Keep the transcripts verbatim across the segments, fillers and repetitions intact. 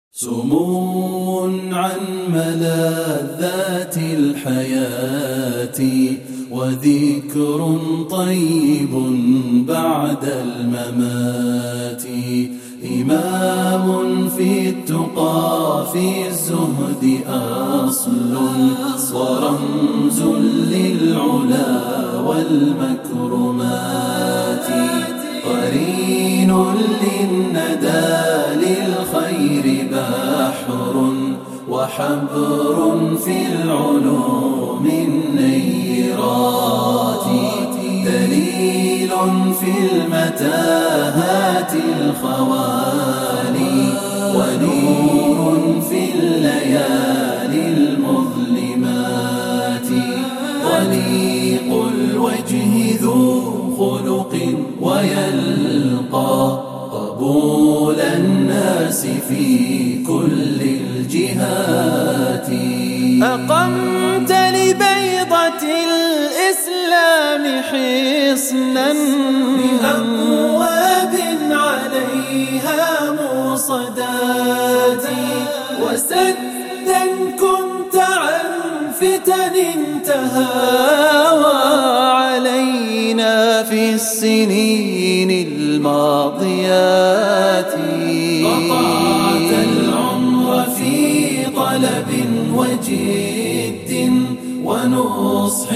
سمو عن ملذات الحياة وذكر طيب بعد الممات. إمام في التقى في الزهد أصل ورمز للعلا والمكرمات. قرين للندى للخير بحر وحبر في العلوم النيرات. دليل في المتاهات الخوالي ونور في الليالي المظلمات. ضليق الوجه ذو خلق ويلقى قبول الناس في كل الجهات. أقمت لبيضة الإسلام حصنا بأبواب عليها موصدات. وسدا كنت عن فتن تهاوى علينا في السنين الماضيات. قطعت العمر في طلب وجد ونصح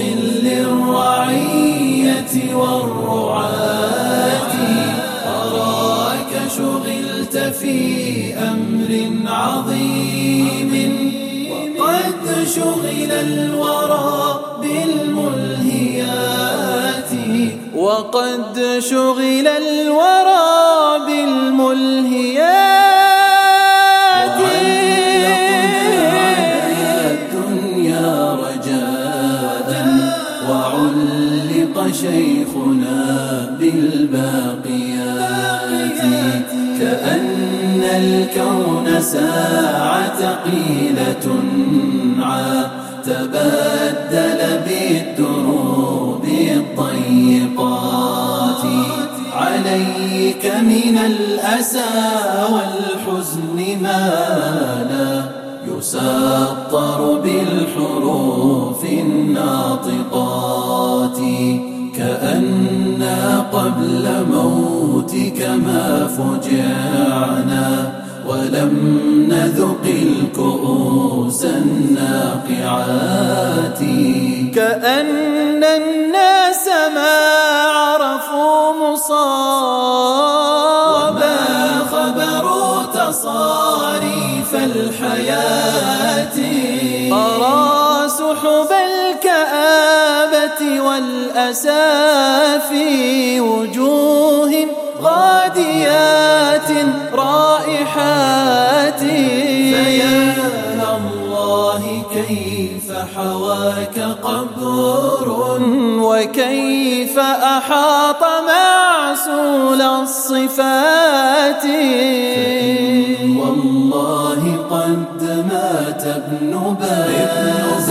للرعية والرعاة. أراك شغلت في أمر عظيم وقد شغل الورى بالملهيات. وقد شغل الورى بالملهيات. وعلق شيخنا بالباقيات. كأن الكون ساعة قيلة تبدل بالدروب الضيقات. عليك من الأسى والحزن ما لا يسطر بالحروف الناطقات. كأننا قبل موتك ما فجعنا ولم نذق الكؤوس الناقعات. كأن الناس ما عرفوا مصابا وما خبروا تصاريف الحياة. أرى سحب الكآبة والأسى في وجوه غاديات رائحات. فيا الله كيف حواك قبر وكيف أحاط معسول الصفات. والله قد مات ابن باز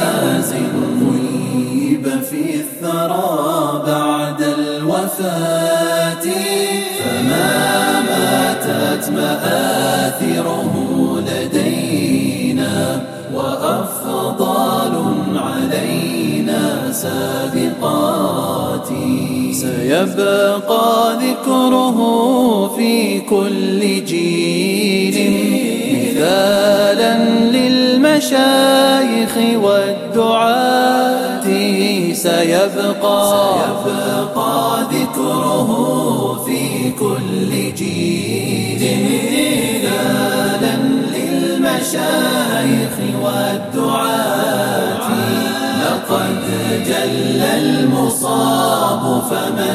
غيب في الثرى بعد الوفاة. فما ماتت مآثره لدينا وأفضال علينا سابقات. سيبقى ذكره في كل جيل مثالا للمشايخ والدعاة. سيبقى سيبقى ذكره في كل جيل مثالا للمشايخ والدعاة. لقد جل المصاب فمن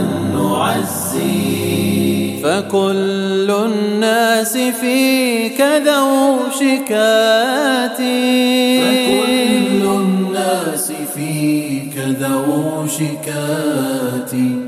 نعزي. فكل الناس فيك ذو شكات. فكل الناس فيك ذو شكات.